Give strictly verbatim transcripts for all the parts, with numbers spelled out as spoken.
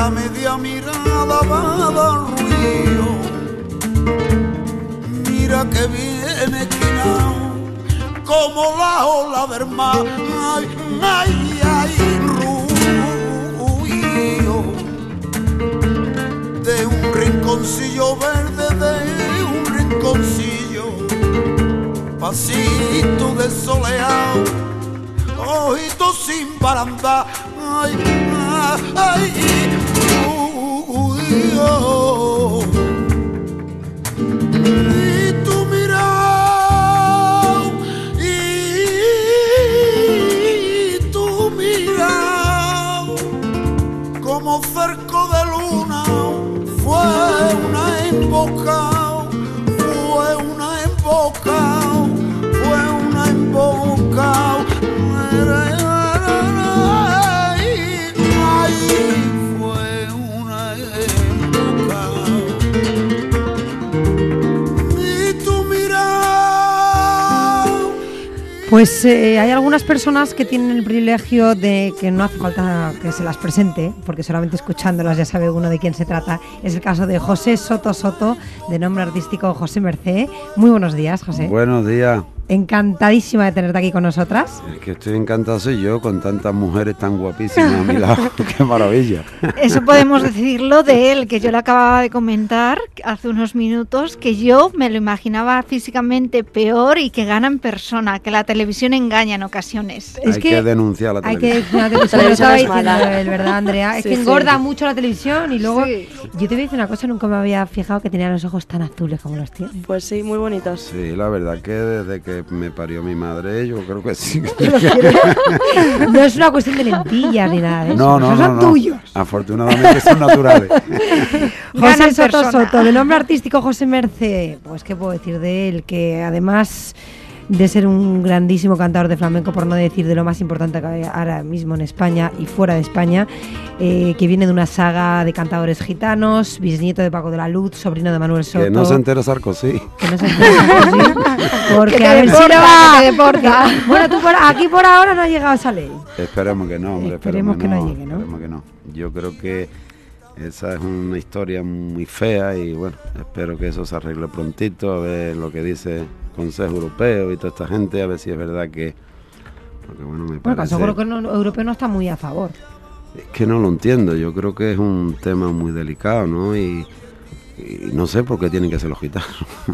la media mirada va a dar ruido. Mira que viene esquinado como la ola del mar. Ay, ay, ay, ruido de un rinconcillo verde, de un rinconcillo, pasito de soleado, ojitos sin barandar. Ay, ay, ruido. Y tu mirada, y tu mirada, como cerco de luna, fue una embocada, fue una embocada, fue una embocada. Pues eh, hay algunas personas que tienen el privilegio de que no hace falta que se las presente, porque solamente escuchándolas ya sabe uno de quién se trata. Es el caso de José Soto Soto, de nombre artístico José Mercé. Muy buenos días, José. Buenos días. Encantadísima de tenerte aquí con nosotras. El que estoy encantado soy yo, con tantas mujeres tan guapísimas a mi lado. ¡Qué maravilla! Eso podemos decirlo de él, que yo le acababa de comentar hace unos minutos, que yo me lo imaginaba físicamente peor y que gana en persona, que la televisión engaña en ocasiones. Es hay que, que denunciar la televisión. Hay que denunciar la televisión, lo estaba diciendo él, ¿verdad, Andrea? Es sí, que engorda sí. mucho la televisión y luego... Sí. Yo te voy a decir una cosa, nunca me había fijado que tenía los ojos tan azules como los tiene. Pues sí, muy bonitos. Sí, la verdad que desde que me parió mi madre, yo creo que sí. No es una cuestión de lentillas ni nada de eso. No, no, Esos no, son no. tuyos. Afortunadamente son naturales. José Soto Soto, de nombre artístico José Mercé. Pues qué puedo decir de él, que además de ser un grandísimo cantador de flamenco, por no decir de lo más importante que hay ahora mismo en España y fuera de España, eh, que viene de una saga de cantadores gitanos, bisnieto de Paco de la Luz, sobrino de Manuel Soto. Que no se entere Sarkozy. Que no se entere Sarkozy, porque que a ver deporta, si lo va. Que deporta. Bueno, tú por, aquí por ahora no ha llegado esa ley. Esperemos que no, hombre. Esperemos, esperemos que no, no llegue, ¿no? Esperemos que no. Yo creo que esa es una historia muy fea y bueno, espero que eso se arregle prontito, a ver lo que dice Consejo Europeo y toda esta gente, a ver si es verdad que... Porque bueno, me bueno, parece... seguro que el no, europeo no está muy a favor. Es que no lo entiendo, yo creo que es un tema muy delicado, ¿no? Y, y no sé por qué tienen que ser los gitanos.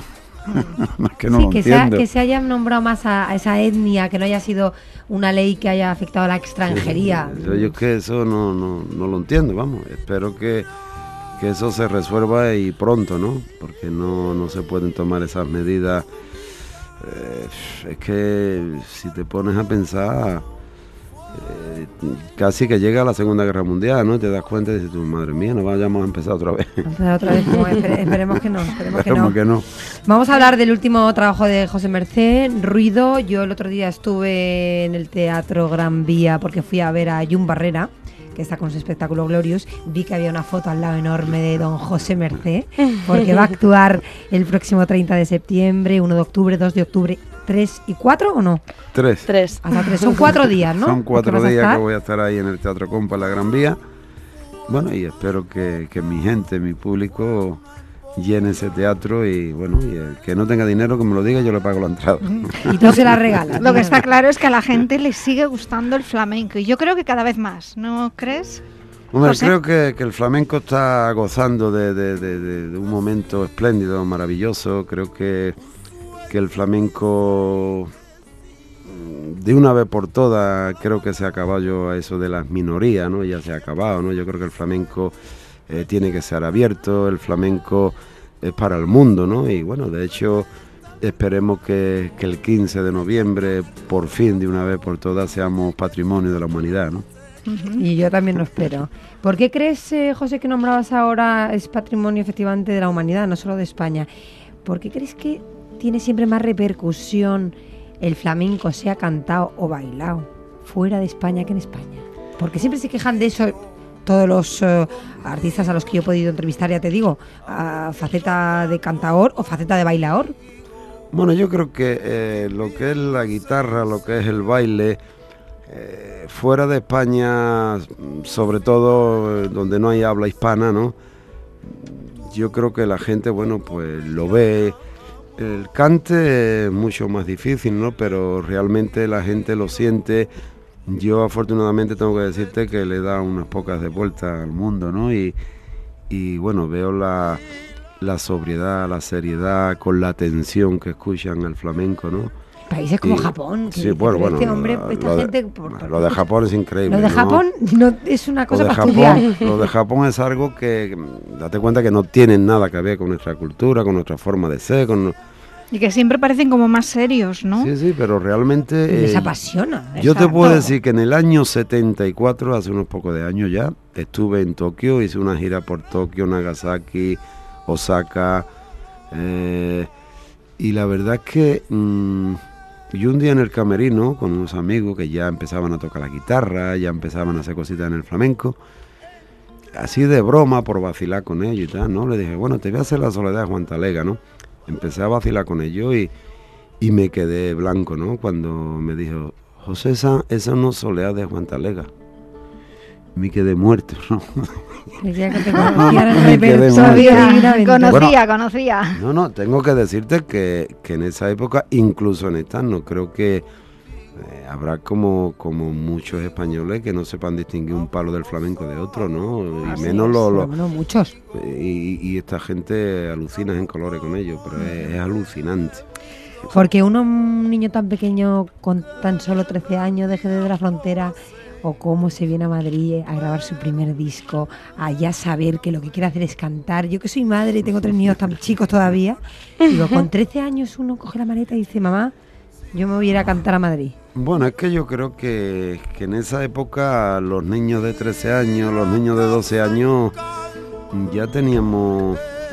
Es que no sí, lo que, entiendo. sea, que se haya nombrado más a, a esa etnia, que no haya sido una ley que haya afectado a la extranjería. Yo, yo es que eso no, no, no lo entiendo, vamos, espero que, que eso se resuelva y pronto, ¿no? Porque no, no se pueden tomar esas medidas. Eh, es que si te pones a pensar, eh, casi que llega la Segunda Guerra Mundial, ¿no? Te das cuenta y dices, tu madre mía, no vayamos a empezar otra vez. Empezar otra vez, no, espere, esperemos que no, esperemos, esperemos que, no. que no. Vamos a hablar del último trabajo de José Mercé, Ruido. Yo el otro día estuve en el Teatro Gran Vía porque fui a ver a Jun Barrera, que está con su espectáculo Glorious. Vi que había una foto al lado enorme de don José Mercé, porque va a actuar el próximo treinta de septiembre, uno de octubre, dos de octubre, tres y cuatro, ¿o no? Tres. Tres. Hasta tres. Son cuatro días, ¿no? Son cuatro días que voy a estar ahí en el Teatro Compa, en la Gran Vía. Bueno, y espero que, que mi gente, mi público, llene ese teatro y bueno, y el que no tenga dinero que me lo diga, yo le pago la entrada. Y tú se la regalas. Lo que está claro es que a la gente le sigue gustando el flamenco y yo creo que cada vez más, ¿no crees? Hombre, José. creo que, que el flamenco está gozando de, de, de, de, de un momento espléndido, maravilloso. Creo que, que el flamenco, de una vez por todas, creo que se ha acabado yo a eso de las minorías, ¿no? Ya se ha acabado, ¿no? Yo creo que el flamenco eh, tiene que ser abierto, el flamenco es para el mundo, ¿no? Y bueno, de hecho, esperemos que, que el quince de noviembre, por fin, de una vez por todas, seamos patrimonio de la humanidad, ¿no? Y yo también lo espero. ¿Por qué crees, eh, José, que nombrabas ahora es patrimonio efectivamente de la humanidad, no solo de España? ¿Por qué crees que tiene siempre más repercusión el flamenco, sea cantado o bailado, fuera de España que en España? Porque siempre se quejan de eso todos los uh, artistas a los que yo he podido entrevistar, ya te digo, uh, faceta de cantador o faceta de bailador. Bueno, yo creo que eh, lo que es la guitarra, lo que es el baile, eh, fuera de España, sobre todo eh, donde no hay habla hispana, ¿no? Yo creo que la gente, bueno, pues lo ve. El cante es mucho más difícil, ¿no? Pero realmente la gente lo siente. Yo afortunadamente tengo que decirte que le da unas pocas de vueltas al mundo, ¿no? Y, y bueno, veo la, la sobriedad, la seriedad, con la atención que escuchan al flamenco, ¿no? Países como Y, Japón, que sí, bueno, este bueno, hombre, lo, esta lo de, gente... Por, por, lo de Japón es increíble. Lo de ¿no? Japón no es una cosa lo de para Japón, estudiar. Lo de Japón es algo que, date cuenta que no tienen nada que ver con nuestra cultura, con nuestra forma de ser, con... Y que siempre parecen como más serios, ¿no? Sí, sí, pero realmente... Y les eh, apasiona. yo te puedo todo. decir que en el año setenta y cuatro, hace unos pocos de años ya, estuve en Tokio, hice una gira por Tokio, Nagasaki, Osaka, eh, y la verdad es que mmm, yo un día en el camerino con unos amigos que ya empezaban a tocar la guitarra, ya empezaban a hacer cositas en el flamenco, así de broma, por vacilar con ellos y tal, ¿no? Le dije, bueno, te voy a hacer la soledad de Juan Talega, ¿no? Empecé a vacilar con ellos y, y me quedé blanco, ¿no? Cuando me dijo, José, esa, esa no es soledad de Juan Talega. Me quedé muerto, ¿no? Decía que te conocía el Me quedé repertorio Sabía, divinamente. conocía, Bueno, conocía. No, no, tengo que decirte que, que en esa época, incluso en esta, no creo que eh, habrá como, como muchos españoles que no sepan distinguir un palo del flamenco de otro, ¿no? Y Así menos es, los... Lo, bueno, muchos. y, y esta gente alucina en colores con ellos, pero es, es alucinante. Porque uno, un niño tan pequeño con tan solo trece años deje de la frontera, o cómo se viene a Madrid a grabar su primer disco, a ya saber que lo que quiere hacer es cantar. Yo que soy madre y tengo tres niños tan chicos todavía, digo, con trece años uno coge la maleta y dice, mamá, yo me voy a ir a cantar a Madrid. Bueno, es que yo creo que, que en esa época los niños de trece años, los niños de doce años, ya teníamos...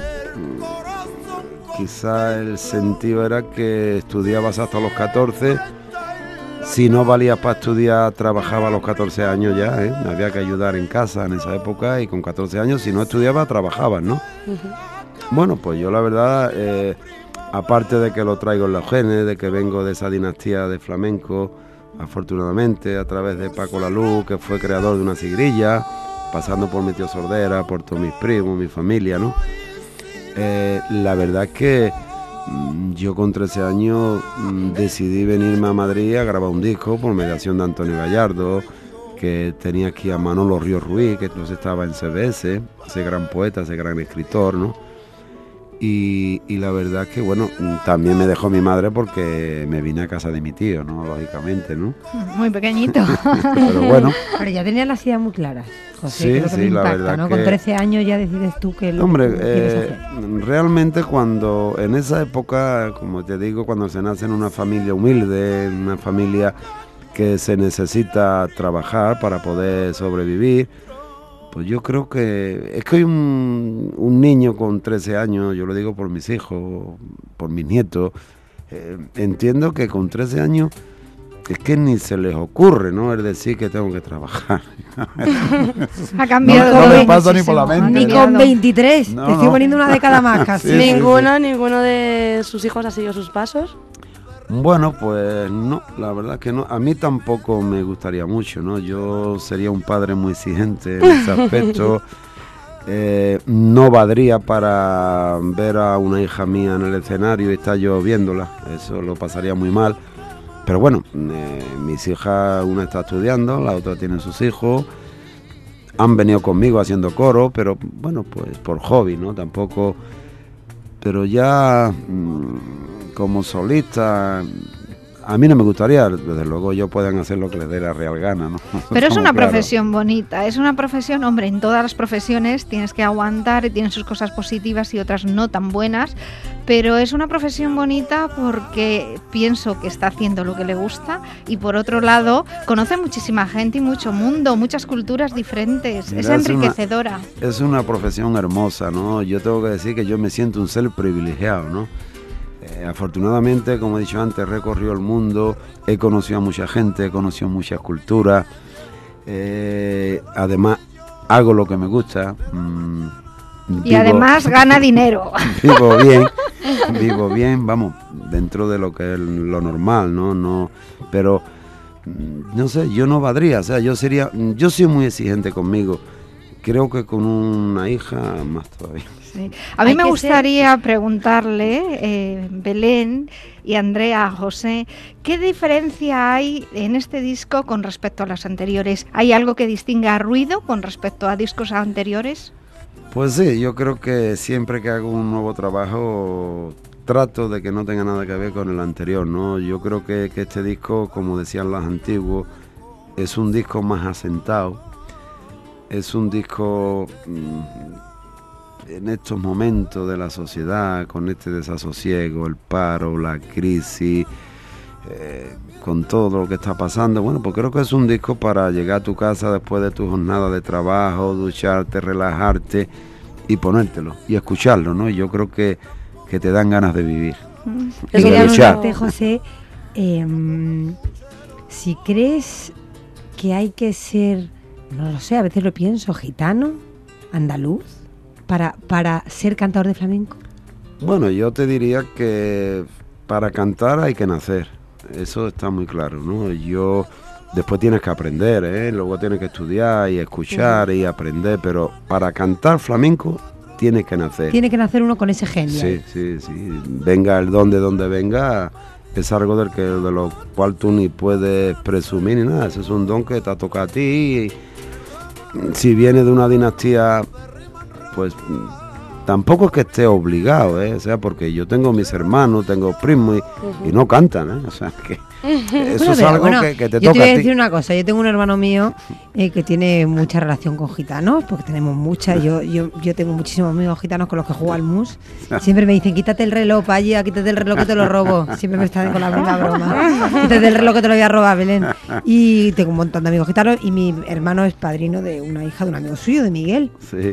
Quizá el sentido era que estudiabas hasta los catorce, si no valía para estudiar, trabajaba a los catorce años ya, ¿eh? Había que ayudar en casa en esa época y con catorce años, si no estudiaba, trabajabas, ¿no? Uh-huh. Bueno, pues yo la verdad, eh, aparte de que lo traigo en los genes, de que vengo de esa dinastía de flamenco, afortunadamente, a través de Paco Laluz, que fue creador de una sigrilla, pasando por mi tío Sordera, por todos mis primos, mi familia, ¿no? Eh, la verdad es que mmm, yo con trece años mmm, decidí venirme a Madrid a grabar un disco por mediación de Antonio Gallardo, que tenía aquí a Manolo Ríos Ruiz, que entonces estaba en C B S, ese gran poeta, ese gran escritor, ¿no? Y, y la verdad es que, bueno, también me dejó mi madre porque me vine a casa de mi tío, ¿no? Lógicamente, ¿no? Muy pequeñito. Pero bueno. Pero ya tenías las ideas muy claras, José, sí, que es lo que sí, me impacta, la verdad ¿no? que... Con trece años ya decides tú que lo Hombre, que quieres eh, hacer. realmente cuando, en esa época, como te digo, cuando se nace en una familia humilde, en una familia que se necesita trabajar para poder sobrevivir, pues yo creo que es que hoy un, un niño con trece años, yo lo digo por mis hijos, por mis nietos, eh, entiendo que con trece años es que ni se les ocurre, ¿no? Es decir, que tengo que trabajar. Ha cambiado. No, no me todo pasa ni muchísimo. por la mente. Ni ¿no? con veintitrés, No, te estoy no. poniendo una década más casi. Sí, sí, ninguno, ninguno de sus hijos ha seguido sus pasos. Bueno, pues no, la verdad que no. A mí tampoco me gustaría mucho, ¿no? Yo sería un padre muy exigente en ese aspecto. Eh, no valdría para ver a una hija mía en el escenario y estar yo viéndola. Eso lo pasaría muy mal. Pero bueno, eh, mis hijas, una está estudiando, la otra tiene sus hijos. Han venido conmigo haciendo coro, pero bueno, pues por hobby, ¿no? Tampoco... Pero ya... Mmm, como solista, a mí no me gustaría, desde luego ellos pueden hacer lo que les dé la real gana, ¿no? Pero es Estamos una claros. profesión bonita, es una profesión, hombre, en todas las profesiones tienes que aguantar y tienen sus cosas positivas y otras no tan buenas, pero es una profesión bonita porque pienso que está haciendo lo que le gusta y por otro lado conoce muchísima gente y mucho mundo, muchas culturas diferentes, Mira, es es una- enriquecedora. Es una profesión hermosa, ¿no? Yo tengo que decir que yo me siento un ser privilegiado, ¿no? Eh, afortunadamente, como he dicho antes, he recorrido el mundo, he conocido a mucha gente, he conocido muchas culturas, eh, además hago lo que me gusta. mm, Y vivo- además gana dinero. vivo bien, vivo bien, vamos, dentro de lo que es lo normal, ¿no? No, pero no sé, yo no valdría, o sea, yo sería, yo soy muy exigente conmigo, creo que con una hija más todavía. Sí. A mí Hay me que gustaría ser... preguntarle, eh, Belén y Andrea, José, ¿qué diferencia hay en este disco con respecto a los anteriores? ¿Hay algo que distinga a Ruido con respecto a discos anteriores? Pues sí, yo creo que siempre que hago un nuevo trabajo trato de que no tenga nada que ver con el anterior, ¿no? Yo creo que, que este disco, como decían los antiguos, es un disco más asentado, es un disco mmm, en estos momentos de la sociedad, con este desasosiego, el paro, la crisis, eh, con todo lo que está pasando, bueno, pues creo que es un disco para llegar a tu casa después de tu jornada de trabajo, ducharte, relajarte y ponértelo y escucharlo, ¿no? Y yo creo que que te dan ganas de vivir. Yo quería preguntarte, José, eh, si crees que hay que ser, no lo sé, a veces lo pienso, gitano, andaluz, para, para ser cantador de flamenco. Bueno, yo te diría que para cantar hay que nacer, eso está muy claro, ¿no? Yo, después tienes que aprender, ¿eh? Luego tienes que estudiar y escuchar sí. y aprender, pero para cantar flamenco tiene que nacer. Tiene que nacer uno con ese genio. Sí, sí, sí. Venga el don de donde venga, es algo del que de lo cual tú ni puedes presumir ni nada. Ese es un don que te ha tocado a ti. Y si viene de una dinastía, pues tampoco es que esté obligado, ¿eh? O sea, porque yo tengo mis hermanos, tengo primos y, uh-huh. y no cantan, ¿eh? O sea, que eso bueno, es algo bueno, que, que te yo toca a ti. Yo te voy a decir una cosa, yo tengo un hermano mío eh, que tiene mucha relación con gitanos, porque tenemos mucha, yo yo yo tengo muchísimos amigos gitanos con los que juego al mus, siempre me dicen, quítate el reloj, Paya, quítate el reloj que te lo robo, siempre me están con la misma broma, quítate el reloj que te lo voy a robar, Belén, y tengo un montón de amigos gitanos y mi hermano es padrino de una hija de un amigo suyo, de Miguel. Sí.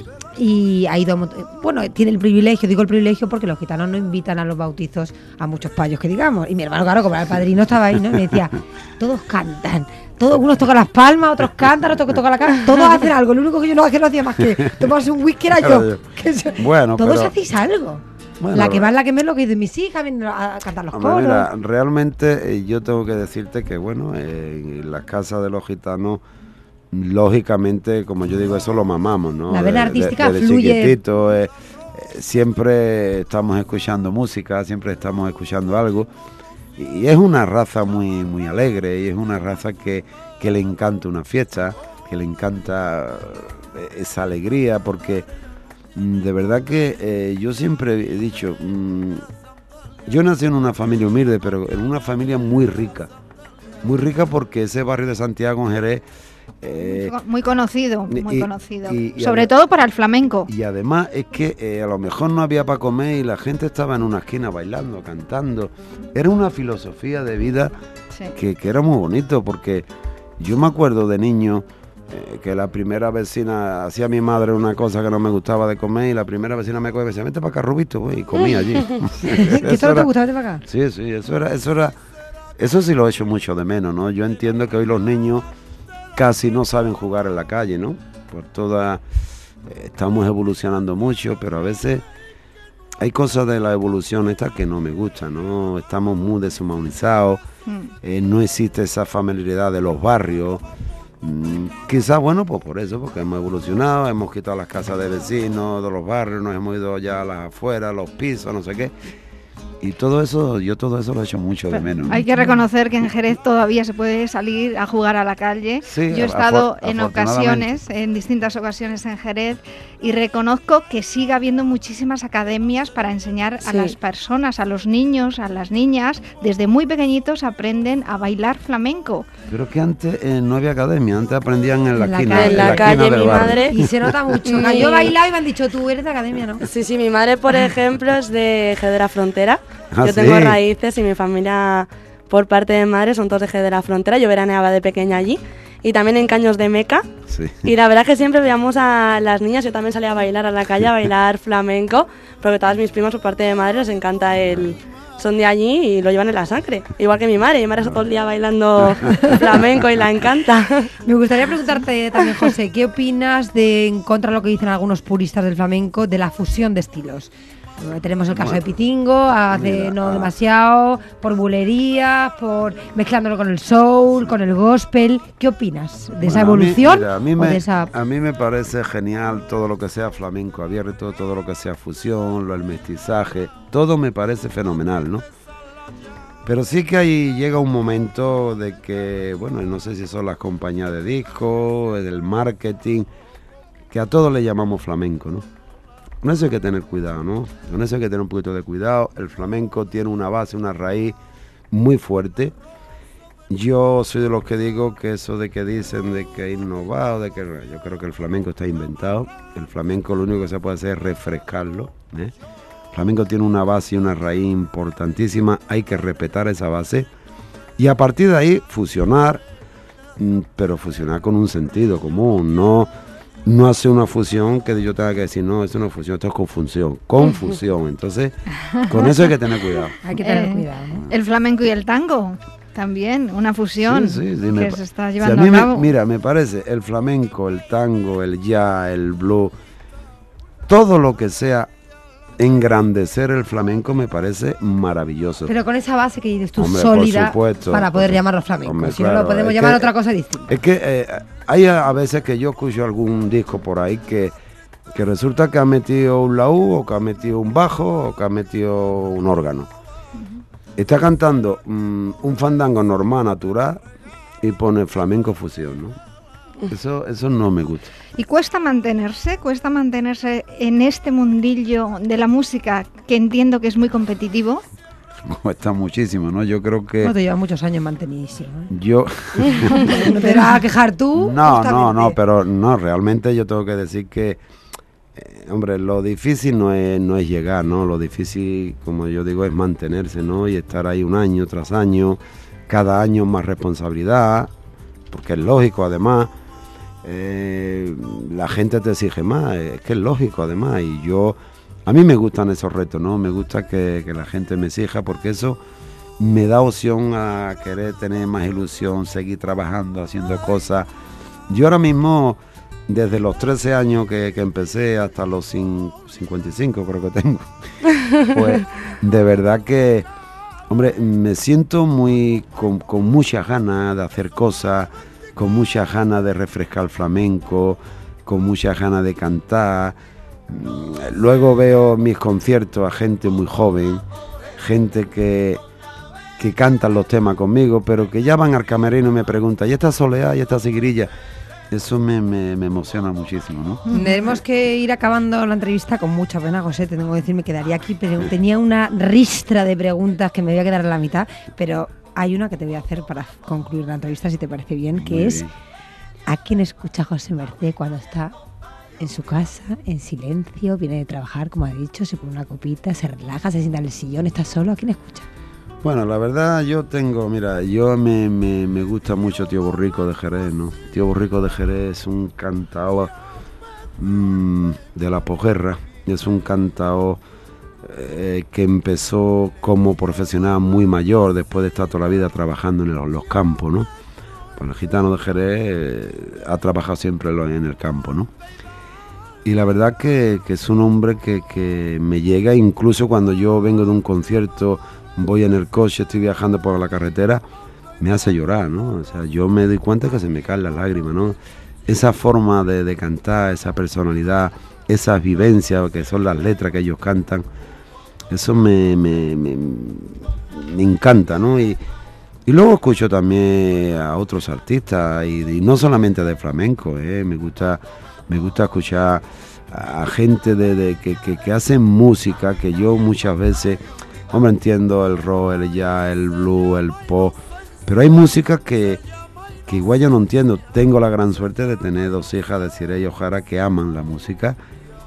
Y ha ido, bueno, tiene el privilegio, digo el privilegio porque los gitanos no invitan a los bautizos a muchos payos que digamos, y mi hermano, claro, como era el padrino, estaba ahí, ¿no? Y me decía, todos cantan, todos, unos tocan las palmas, otros cantan, otros tocan la cara, todos hacen algo, lo único que yo no, que no hacía más que tomarse un whisky era yo, que se, bueno, todos pero, hacéis algo. Bueno, la que va, la que me lo que dicen mis hijas, vienen a cantar los coros. Mira, realmente eh, yo tengo que decirte que, bueno, eh, en las casas de los gitanos, lógicamente, como yo digo, eso lo mamamos, ¿no? La vena artística de, de, de fluye. Chiquitito, eh, eh, siempre estamos escuchando música, siempre estamos escuchando algo. Y, y es una raza muy, muy alegre, y es una raza que, que le encanta una fiesta, que le encanta esa alegría, porque mm, de verdad que eh, yo siempre he dicho, mmm, yo nací en una familia humilde, pero en una familia muy rica. Muy rica porque ese barrio de Santiago, en Jerez, Eh, muy conocido, muy y, conocido, y, y sobre además, todo para el flamenco. Y además es que eh, a lo mejor no había para comer y la gente estaba en una esquina bailando, cantando. Era una filosofía de vida sí. que, que era muy bonito, porque yo me acuerdo de niño eh, que la primera vecina hacía a mi madre una cosa que no me gustaba de comer y la primera vecina me cogía y me decía, vete para acá, Rubito, pues, y comía allí. ¿Qué todo te gustaba? Vete para acá. Sí, sí, eso era, eso era, eso sí lo he hecho mucho de menos, ¿no? Yo entiendo que hoy los niños casi no saben jugar en la calle, ¿no? Por toda, eh, estamos evolucionando mucho, pero a veces hay cosas de la evolución esta que no me gustan, ¿no? Estamos muy deshumanizados, mm. eh, no existe esa familiaridad de los barrios, mm, quizás, bueno, pues por eso, porque hemos evolucionado, hemos quitado las casas de vecinos, de los barrios, nos hemos ido ya a las afueras, los pisos, no sé qué. Y todo eso, yo todo eso lo he hecho mucho de menos, ¿no? Hay que reconocer que en Jerez todavía se puede salir a jugar a la calle. Sí, yo he estado en ocasiones, en distintas ocasiones en Jerez, y reconozco que sigue habiendo muchísimas academias para enseñar sí. a las personas, a los niños, a las niñas, desde muy pequeñitos aprenden a bailar flamenco. Pero que antes eh, no había academia, antes aprendían en la, en la esquina. Calle, en la, la calle, mi madre. Y se nota mucho. Mi... Yo bailaba y me han dicho, tú eres de academia, ¿no? Sí, sí, mi madre, por ejemplo, es de Jerez de la Frontera. Ah, yo tengo sí. raíces y mi familia, por parte de madre, son todos de Jerez de la Frontera. Yo veraneaba de pequeña allí. Y también en Caños de Meca. Sí. Y la verdad es que siempre veíamos a las niñas, yo también salía a bailar a la calle, a bailar flamenco, porque todas mis primas por parte de madre les encanta el... Son de allí y lo llevan en la sangre. Igual que mi madre, mi madre está todo el día bailando flamenco y la encanta. Me gustaría preguntarte también, José, ¿qué opinas de, en contra de lo que dicen algunos puristas del flamenco, de la fusión de estilos? Tenemos el caso Bueno, de Pitingo, hace mira, no ah. demasiado, por bulerías, por mezclándolo con el soul, con el gospel. ¿Qué opinas de esa Bueno, a mí- evolución mira, a mí o me, de esa? a mí me parece genial todo lo que sea flamenco abierto, todo lo que sea fusión, lo, el mestizaje, todo me parece fenomenal, ¿no? Pero sí que ahí llega un momento de que, bueno, no sé si son las compañías de discos, el marketing, que a todos le llamamos flamenco, ¿no? Con eso hay que tener cuidado, ¿no? Con eso hay que tener un poquito de cuidado. El flamenco tiene una base, una raíz muy fuerte. Yo soy de los que digo que eso de que dicen de que innovado, de que yo creo que el flamenco está inventado. El flamenco lo único que se puede hacer es refrescarlo, ¿eh? El flamenco tiene una base y una raíz importantísima, hay que respetar esa base y a partir de ahí fusionar, pero fusionar con un sentido común, no, no hacer una fusión que yo tenga que decir, no, es una fusión, esto es confusión, confusión, entonces con eso hay que tener cuidado. Hay que tener Eh, cuidado, ¿no? El flamenco y el tango, también, una fusión Sí, sí, sí, que me se pa- está si llevando a mí a me- cabo. mira, me parece el flamenco, el tango, el jazz, el blues, todo lo que sea engrandecer el flamenco me parece maravilloso. Pero con esa base que dices tú, Hombre, por sólida, supuesto, para poder por su- llamarlo flamenco. hombre, Si no claro, lo podemos es llamar que- otra cosa distinta. Es que eh, hay a, a veces que yo escucho algún disco por ahí que, que resulta que ha metido un laúd o que ha metido un bajo o que ha metido un órgano. Está cantando mm, un fandango normal, natural y pone flamenco fusión, ¿no? Eso, eso no me gusta. Y cuesta mantenerse, cuesta mantenerse en este mundillo de la música que entiendo que es muy competitivo. Cuesta muchísimo, ¿no? Yo creo que No te lleva muchos años mantenidísimo. ¿eh? yo... No te vas a quejar tú. No, no, justamente. no, pero no, realmente yo tengo que decir que, eh, hombre, lo difícil no es, no es llegar, ¿no? Lo difícil, como yo digo, es mantenerse, ¿no? Y estar ahí un año tras año, cada año más responsabilidad, porque es lógico además, eh, la gente te exige más, es que es lógico además, y yo, a mí me gustan esos retos, ¿no? Me gusta que, que la gente me exija, porque eso me da opción a querer tener más ilusión, seguir trabajando, haciendo cosas. Yo ahora mismo, desde los trece años que, que empecé hasta los cin- cincuenta y cinco creo que tengo, pues de verdad que, hombre, me siento muy con, con muchas ganas de hacer cosas, con muchas ganas de refrescar el flamenco, con muchas ganas de cantar. Mm, Luego veo mis conciertos a gente muy joven, gente que que cantan los temas conmigo, pero que ya van al camerino y me preguntan, ¿y esta soleá, y esta seguirilla? Eso me, me, me emociona muchísimo, ¿no? Tenemos que ir acabando la entrevista con mucha pena, José, te tengo que decir, me quedaría aquí, pero tenía una ristra de preguntas que me voy a quedar en la mitad, pero hay una que te voy a hacer para concluir la entrevista, si te parece bien, que Muy es, bien. ¿a quién escucha José Mercé cuando está en su casa, en silencio, viene de trabajar, como ha dicho, se pone una copita, se relaja, se sienta en el sillón, está solo? ¿A quién escucha? Bueno, la verdad yo tengo, mira, yo me, me, me gusta mucho Tío Borrico de Jerez, ¿no? Tío Borrico de Jerez es un cantao mmm, de la posguerra, es un cantao eh, que empezó como profesional muy mayor, después de estar toda la vida trabajando en los, los campos, ¿no? Pues el gitano de Jerez eh, ha trabajado siempre en, lo- en el campo, ¿no? Y la verdad que, que es un hombre que, que me llega, incluso cuando yo vengo de un concierto, voy en el coche, estoy viajando por la carretera, me hace llorar, ¿no? O sea, yo me doy cuenta que se me caen las lágrimas, ¿no? Esa forma de, de cantar, esa personalidad, esas vivencias que son las letras que ellos cantan, eso me, me, me, me encanta, ¿no? Y, y luego escucho también a otros artistas, y, y no solamente de flamenco, ¿eh? Me gusta, me gusta escuchar a gente de, de que, que, que hacen música que yo muchas veces... Hombre, entiendo el rock, el jazz, el blues, el pop, pero hay música que, que igual yo no entiendo. Tengo la gran suerte de tener dos hijas de Cirey y Ojara que aman la música,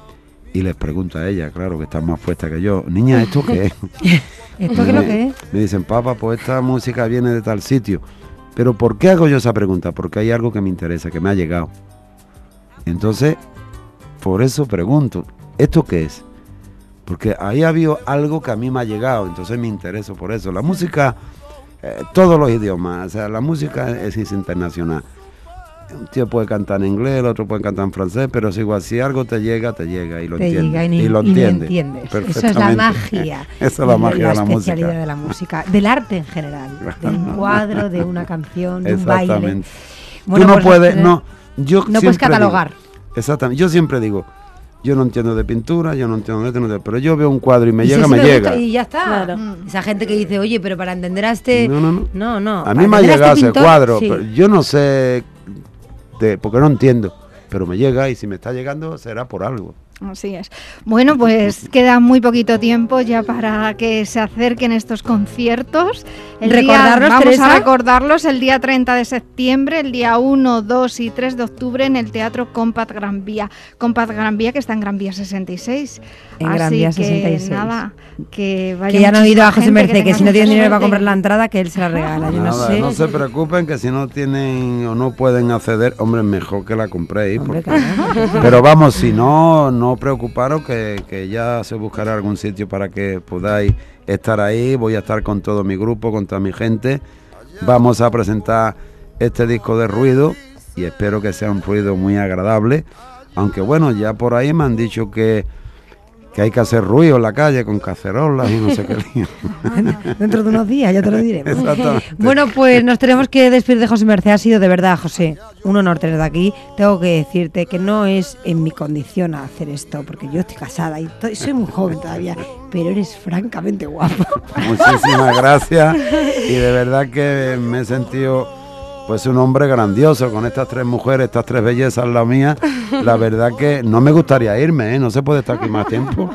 y les pregunto a ellas, claro, que están más puestas que yo, niña, ¿esto qué es? ¿Esto qué es lo que es? Me dicen, papá, pues esta música viene de tal sitio. Pero ¿por qué hago yo esa pregunta? Porque hay algo que me interesa, que me ha llegado. Entonces, por eso pregunto, ¿esto qué es? Porque ahí ha habido algo que a mí me ha llegado, entonces me intereso por eso. La música, eh, todos los idiomas, o sea, la música es, es internacional. un tío puede cantar en inglés, el otro puede cantar en francés, pero es igual, si algo te llega, te llega y lo te entiendes. Llega y, ni, y lo y entiendes. Lo entiendes. Perfectamente. Eso es la magia. Eso es la magia la de la música. especialidad de la música, del arte en general, de un cuadro, de una canción, de un baile. Exactamente. Bueno, Tú no pues puedes, tener, no, yo no puedes catalogar. Digo, exactamente, yo siempre digo, yo no entiendo de pintura, yo no entiendo de esto, no, pero yo veo un cuadro y me y llega, si me, me llega. Gusta, y ya está. Claro. Mm. Esa gente que dice, oye, pero para entender a este... No, no, no. No, no. A mí me ha llegado este ese pintor, cuadro, sí. pero yo no sé, de, porque no entiendo, pero me llega y si me está llegando será por algo. Así es. Bueno, pues queda muy poquito tiempo ya para que se acerquen estos conciertos. El Recordarlos, día, vamos Teresa. a recordarlos el día treinta de septiembre, el día uno, dos y tres de octubre en el Teatro Compat Gran Vía. Compat Gran Vía que está en Gran Vía sesenta y seis. En Gran Vía sesenta y seis. Que nada, que vaya Que ya han oído a José muchísima gente, Merced, que, que si no tenga tienen mucha dinero para suerte. comprar la entrada, que él se la regala. Yo no Nada, sé. no se preocupen que si no tienen o no pueden acceder, hombre, mejor que la compréis. Hombre, porque- claro. Pero vamos, si no, no preocuparos que, que ya se buscará algún sitio para que podáis estar ahí. Voy a estar con todo mi grupo, con toda mi gente. Vamos a presentar este disco de ruido y espero que sea un ruido muy agradable. Aunque bueno, ya por ahí me han dicho que, que hay que hacer ruido en la calle con cacerolas y no sé qué lío. Dentro de unos días, ya te lo diremos. Exactamente. Bueno, pues nos tenemos que despedir de José Merced. Ha sido de verdad, José, un honor tenerte aquí. Tengo que decirte que no es en mi condición a hacer esto, porque yo estoy casada y estoy- soy muy joven todavía, pero eres francamente guapo. Muchísimas gracias y de verdad que me he sentido pues un hombre grandioso con estas tres mujeres, estas tres bellezas la mía. La verdad que no me gustaría irme, ¿eh? No se puede estar aquí más tiempo.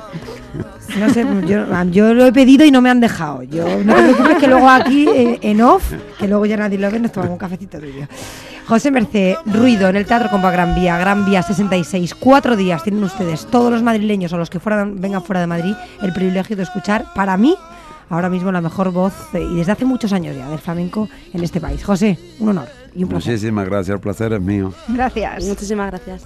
No sé, yo, yo lo he pedido y no me han dejado. Yo no te preocupes que luego aquí eh, en off, que luego ya nadie lo ve, nos tomamos un cafecito tuyo. José Merced, ruido en el Teatro Compa Gran Vía, Gran Vía sesenta y seis. Cuatro días tienen ustedes, todos los madrileños o los que fueran, vengan fuera de Madrid, el privilegio de escuchar, para mí, ahora mismo la mejor voz, eh, y desde hace muchos años ya, del flamenco en este país. José, un honor y un placer. Muchísimas gracias, el placer es mío. Gracias. Muchísimas gracias.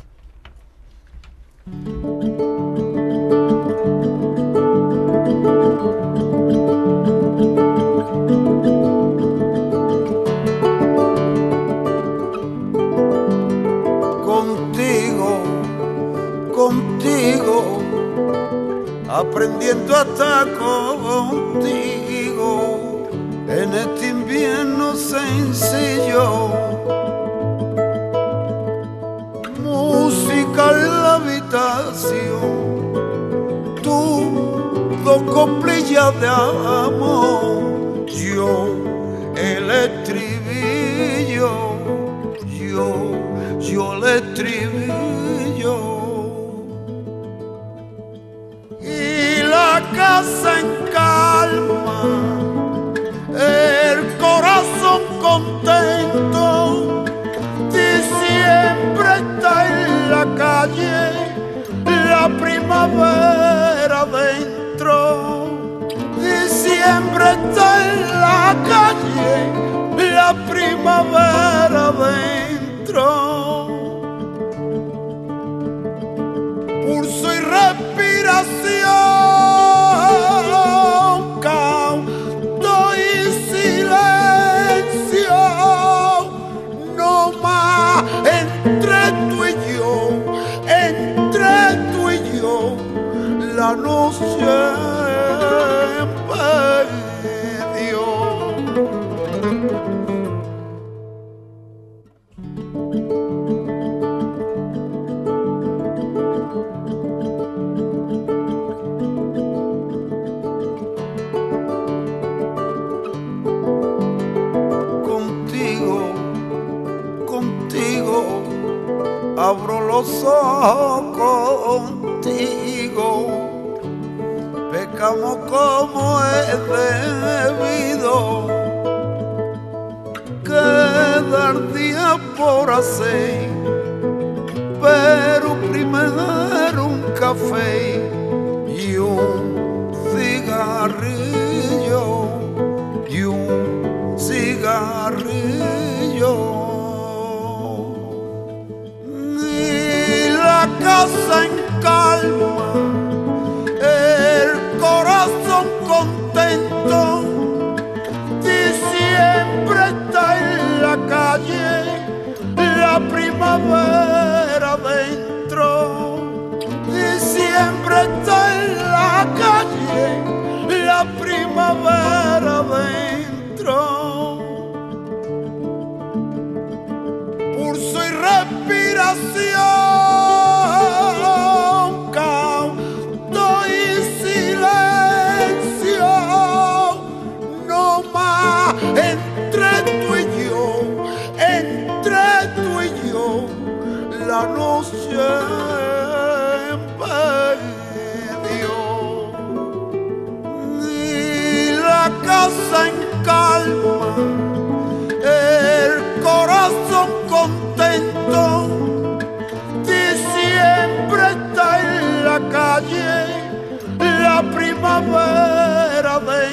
Contigo, contigo, aprendiendo a estar contigo en este invierno sencillo. Música en la habitación, tú dos coplillas de amor, yo el estribillo, yo, yo el estribillo. Y la casa en calma, el corazón contento, diciembre está en la calle, la primavera dentro. Diciembre está en la calle, la primavera dentro. Pulso y respiración, canto y silencio, no más entre tú y yo, entre tú y yo, la noche perdió. Contigo, contigo, abro los ojos contigo. Pecamos como es debido, quedar día por hacer, pero primero un café y un cigarrillo, y un cigarrillo. Y la casa en calma, el corazón contento, diciembre está en la calle, la la primavera dentro. Diciembre está en la calle, la primavera dentro. Pulso y respiración, canto y silencio, no más entre tú y yo, entre tú y yo, la noche perdió. Y la casa en calma, el corazón contento, diciembre está en la calle, la primavera de